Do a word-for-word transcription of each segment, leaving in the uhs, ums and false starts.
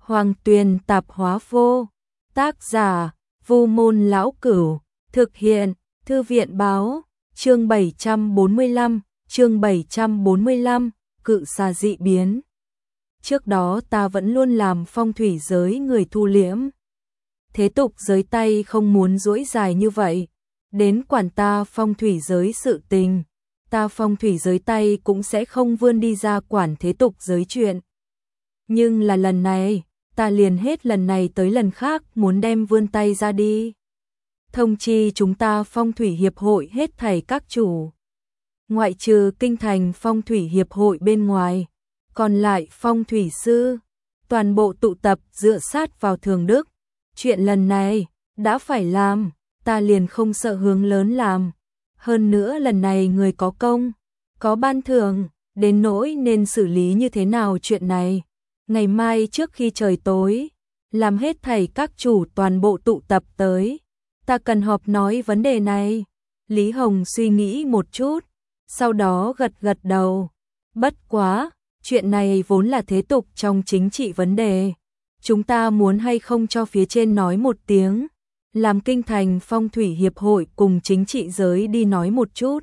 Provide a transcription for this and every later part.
Hoàng Tuyền Tạp Hóa Vô. Tác giả: Vu Môn Lão Cửu. Thực hiện: Thư viện báo. Chương bảy trăm bốn mươi lăm, chương bảy trăm bốn mươi lăm, cự xà dị biến. Trước đó ta vẫn luôn làm phong thủy giới người thu liễm. Thế tục giới tay không muốn duỗi dài như vậy, đến quản ta phong thủy giới sự tình, ta phong thủy giới tay cũng sẽ không vươn đi ra quản thế tục giới chuyện. Nhưng là lần này, ta liền hết lần này tới lần khác muốn đem vươn tay ra đi. Thông chi chúng ta phong thủy hiệp hội hết thảy các chủ. Ngoại trừ kinh thành phong thủy hiệp hội bên ngoài, còn lại phong thủy sư, toàn bộ tụ tập dựa sát vào thường đức. Chuyện lần này, đã phải làm, ta liền không sợ hướng lớn làm. Hơn nữa lần này người có công, có ban thưởng, đến nỗi nên xử lý như thế nào chuyện này. Ngày mai trước khi trời tối, làm hết thảy các chủ toàn bộ tụ tập tới. Ta cần họp nói vấn đề này. Lý Hồng suy nghĩ một chút, sau đó gật gật đầu. Bất quá, chuyện này vốn là thế tục trong chính trị vấn đề. Chúng ta muốn hay không cho phía trên nói một tiếng, làm kinh thành phong thủy hiệp hội cùng chính trị giới đi nói một chút.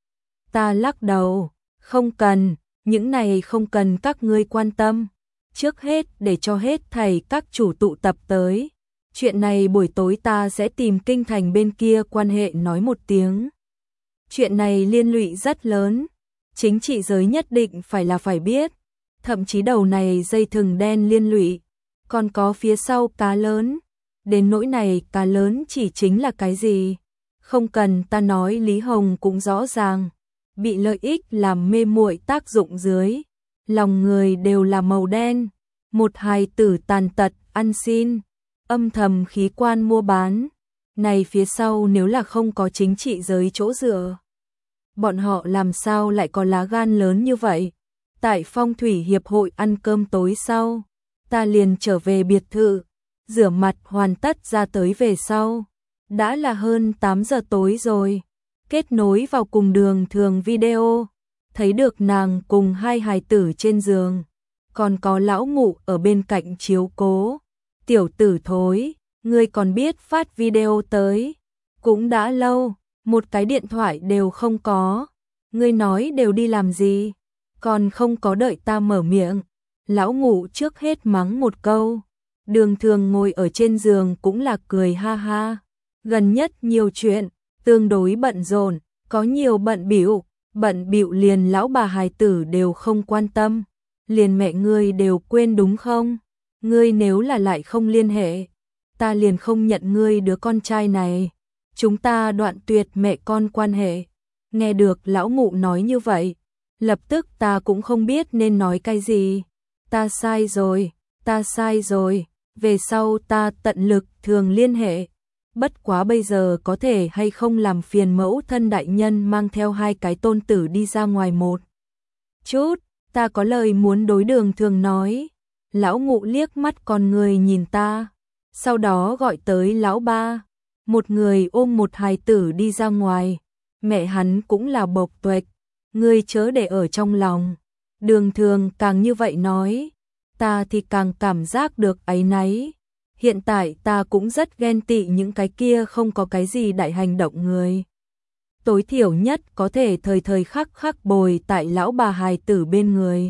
Ta lắc đầu, không cần, những này không cần các ngươi quan tâm. Trước hết để cho hết thầy các chủ tụ tập tới. Chuyện này buổi tối ta sẽ tìm kinh thành bên kia quan hệ nói một tiếng. Chuyện này liên lụy rất lớn, chính trị giới nhất định phải là phải biết. Thậm chí đầu này dây thừng đen liên lụy, còn có phía sau cá lớn. Đến nỗi này cá lớn chỉ chính là cái gì? Không cần ta nói, Lý Hồng cũng rõ ràng. Bị lợi ích làm mê muội tác dụng dưới, lòng người đều là màu đen. Một hài tử tàn tật, ăn xin, âm thầm khí quan mua bán. Này phía sau nếu là không có chính trị giới chỗ dựa, bọn họ làm sao lại có lá gan lớn như vậy? Tại phong thủy hiệp hội ăn cơm tối sau, ta liền trở về biệt thự, rửa mặt hoàn tất ra tới về sau. Đã là hơn tám giờ tối rồi, kết nối vào cùng Đường Thường video, thấy được nàng cùng hai hài tử trên giường, còn có lão ngụ ở bên cạnh chiếu cố. Tiểu tử thối, ngươi còn biết phát video tới, cũng đã lâu, một cái điện thoại đều không có. Ngươi nói đều đi làm gì? Còn không có đợi ta mở miệng, lão ngụ trước hết mắng một câu. Đường Thường ngồi ở trên giường cũng là cười ha ha. Gần nhất nhiều chuyện, tương đối bận rộn, có nhiều bận bịu, bận bịu liền lão bà hài tử đều không quan tâm, liền mẹ ngươi đều quên đúng không? Ngươi nếu là lại không liên hệ, ta liền không nhận ngươi đứa con trai này. Chúng ta đoạn tuyệt mẹ con quan hệ. Nghe được lão ngụ nói như vậy, lập tức ta cũng không biết nên nói cái gì. Ta sai rồi, ta sai rồi, về sau ta tận lực thường liên hệ. Bất quá bây giờ có thể hay không làm phiền mẫu thân đại nhân mang theo hai cái tôn tử đi ra ngoài một chút, ta có lời muốn đối Đường Thường nói. Lão ngụ liếc mắt con người nhìn ta, sau đó gọi tới lão ba. Một người ôm một hài tử đi ra ngoài, mẹ hắn cũng là bộc tuệch, ngươi chớ để ở trong lòng. Đường Thường càng như vậy nói, ta thì càng cảm giác được áy náy. Hiện tại ta cũng rất ghen tị những cái kia không có cái gì đại hành động người. Tối thiểu nhất có thể thời thời khắc khắc bồi tại lão bà hài tử bên người.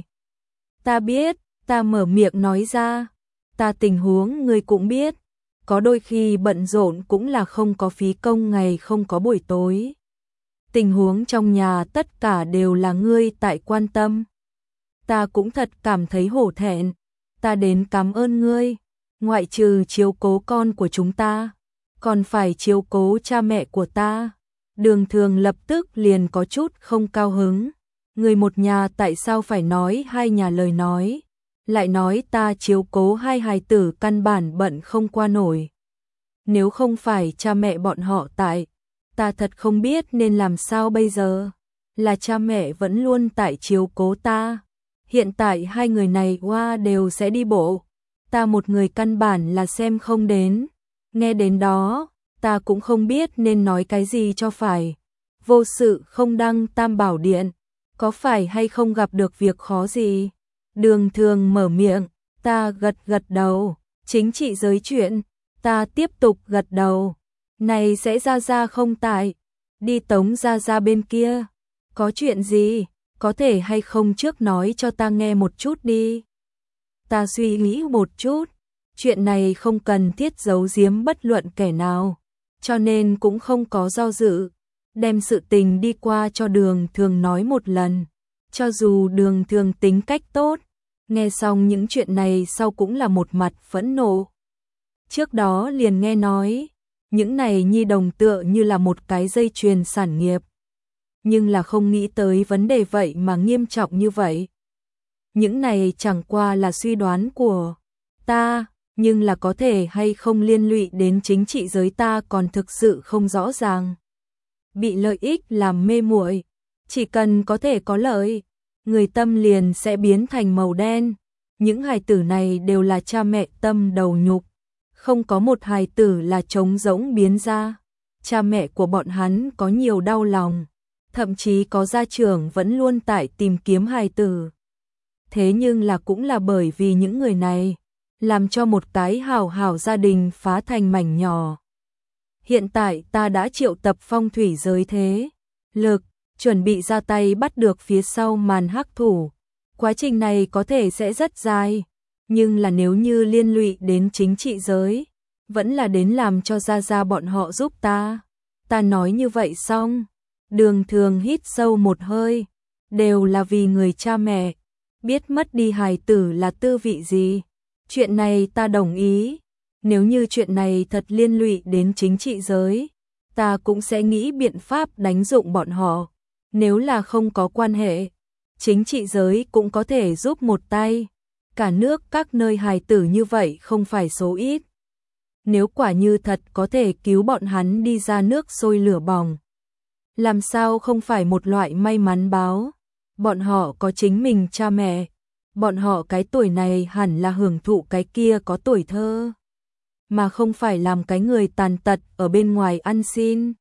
Ta biết, ta mở miệng nói ra, ta tình huống ngươi cũng biết. Có đôi khi bận rộn cũng là không có phí công ngày không có buổi tối. Tình huống trong nhà tất cả đều là ngươi tại quan tâm. Ta cũng thật cảm thấy hổ thẹn, ta đến cảm ơn ngươi. Ngoại trừ chiếu cố con của chúng ta, còn phải chiếu cố cha mẹ của ta. Đường Thường lập tức liền có chút không cao hứng. Người một nhà tại sao phải nói hai nhà lời nói, lại nói ta chiếu cố hai hài tử căn bản bận không qua nổi. Nếu không phải cha mẹ bọn họ tại, ta thật không biết nên làm sao bây giờ. Là cha mẹ vẫn luôn tại chiếu cố ta. Hiện tại hai người này qua đều sẽ đi bộ, ta một người căn bản là xem không đến. Nghe đến đó, ta cũng không biết nên nói cái gì cho phải. Vô sự không đăng tam bảo điện, có phải hay không gặp được việc khó gì? Đường Thường mở miệng, Ta gật gật đầu, chính trị giới chuyện, ta tiếp tục gật đầu. Này sẽ ra ra không tại, đi tống ra ra bên kia. Có chuyện gì, có thể hay không trước nói cho ta nghe một chút đi. Ta suy nghĩ một chút, chuyện này không cần thiết giấu giếm bất luận kẻ nào, cho nên cũng không có do dự, đem sự tình đi qua cho Đường Thường nói một lần. Cho dù Đường Thường tính cách tốt, nghe xong những chuyện này sau cũng là một mặt phẫn nộ. Trước đó liền nghe nói, những này nhi đồng tựa như là một cái dây chuyền sản nghiệp, nhưng là không nghĩ tới vấn đề vậy mà nghiêm trọng như vậy. Những này chẳng qua là suy đoán của ta, nhưng là có thể hay không liên lụy đến chính trị giới ta còn thực sự không rõ ràng. Bị lợi ích làm mê muội, chỉ cần có thể có lợi, người tâm liền sẽ biến thành màu đen. Những hài tử này đều là cha mẹ tâm đầu nhục, không có một hài tử là trống rỗng biến ra. Cha mẹ của bọn hắn có nhiều đau lòng, thậm chí có gia trưởng vẫn luôn tại tìm kiếm hài tử. Thế nhưng là cũng là bởi vì những người này, làm cho một cái hảo hảo gia đình phá thành mảnh nhỏ. Hiện tại ta đã triệu tập phong thủy giới thế lực, chuẩn bị ra tay bắt được phía sau màn hắc thủ. Quá trình này có thể sẽ rất dài, nhưng là nếu như liên lụy đến chính trị giới, vẫn là đến làm cho ra ra bọn họ giúp ta. Ta nói như vậy xong, Đường Thường hít sâu một hơi, đều là vì người cha mẹ, biết mất đi hài tử là tư vị gì. Chuyện này ta đồng ý, nếu như chuyện này thật liên lụy đến chính trị giới, ta cũng sẽ nghĩ biện pháp đánh dụng bọn họ. Nếu là không có quan hệ, chính trị giới cũng có thể giúp một tay. Cả nước các nơi hài tử như vậy không phải số ít. Nếu quả như thật có thể cứu bọn hắn đi ra nước sôi lửa bỏng, làm sao không phải một loại may mắn báo. Bọn họ có chính mình cha mẹ, bọn họ cái tuổi này hẳn là hưởng thụ cái kia có tuổi thơ, mà không phải làm cái người tàn tật ở bên ngoài ăn xin.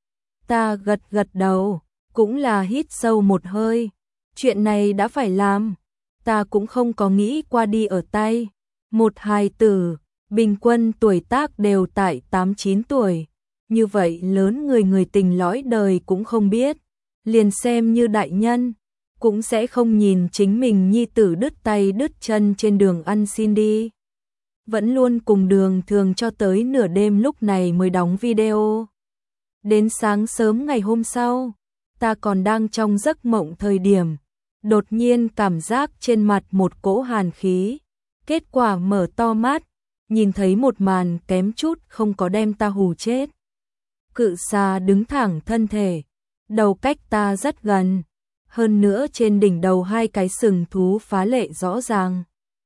Ta gật gật đầu, cũng là hít sâu một hơi. Chuyện này đã phải làm, ta cũng không có nghĩ qua đi ở tay. Một hài tử, bình quân tuổi tác đều tại tám chín tuổi. Như vậy lớn người người tình lõi đời cũng không biết. Liền xem như đại nhân, cũng sẽ không nhìn chính mình nhi tử đứt tay đứt chân trên đường ăn xin đi. Vẫn luôn cùng Đường Thường cho tới nửa đêm lúc này mới đóng video. Đến sáng sớm ngày hôm sau, ta còn đang trong giấc mộng thời điểm, đột nhiên cảm giác trên mặt một cỗ hàn khí. Kết quả mở to mắt, nhìn thấy một màn kém chút không có đem ta hù chết. Cự xà đứng thẳng thân thể, đầu cách ta rất gần, hơn nữa trên đỉnh đầu hai cái sừng thú phá lệ rõ ràng.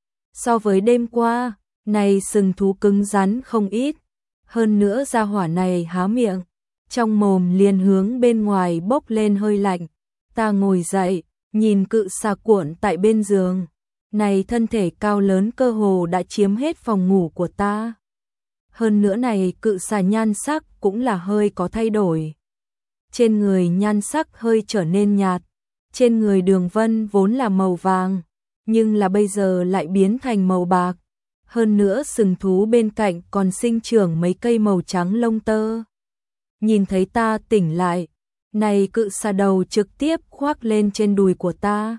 So với đêm qua, này sừng thú cứng rắn không ít, hơn nữa gia hỏa này há miệng, trong mồm liền hướng bên ngoài bốc lên hơi lạnh. Ta ngồi dậy, nhìn cự xà cuộn tại bên giường, này thân thể cao lớn cơ hồ đã chiếm hết phòng ngủ của ta. Hơn nữa này cự xà nhan sắc cũng là hơi có thay đổi. Trên người nhan sắc hơi trở nên nhạt, trên người Đường Vân vốn là màu vàng, nhưng là bây giờ lại biến thành màu bạc. Hơn nữa sừng thú bên cạnh còn sinh trưởng mấy cây màu trắng lông tơ. Nhìn thấy ta tỉnh lại, này cự xà đầu trực tiếp khoác lên trên đùi của ta.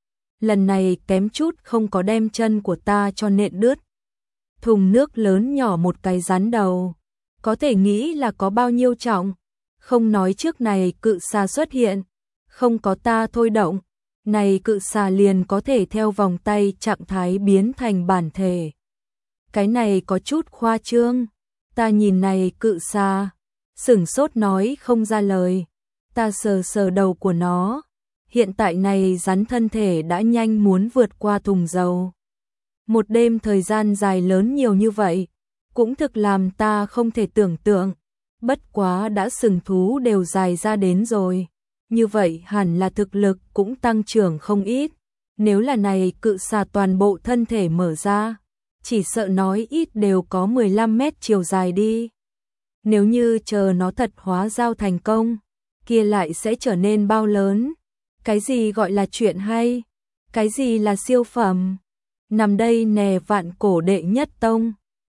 Lần này kém chút không có đem chân của ta cho nện đứt. Thùng nước lớn nhỏ một cái rắn đầu, có thể nghĩ là có bao nhiêu trọng. Không nói trước này cự xà xuất hiện, không có ta thôi động, này cự xà liền có thể theo vòng tay trạng thái biến thành bản thể. Cái này có chút khoa trương. Ta nhìn này cự xà, sửng sốt nói không ra lời. Ta sờ sờ đầu của nó. Hiện tại này rắn thân thể đã nhanh muốn vượt qua thùng dầu. Một đêm thời gian dài lớn nhiều như vậy, cũng thực làm ta không thể tưởng tượng. Bất quá đã sừng thú đều dài ra đến rồi. Như vậy hẳn là thực lực cũng tăng trưởng không ít. Nếu là này cự xà toàn bộ thân thể mở ra, chỉ sợ nói ít đều có mười lăm mét chiều dài đi. Nếu như chờ nó thật hóa giao thành công, kia lại sẽ trở nên bao lớn. Cái gì gọi là chuyện hay? Cái gì là siêu phẩm? nằm đây nè vạn cổ đệ nhất tông.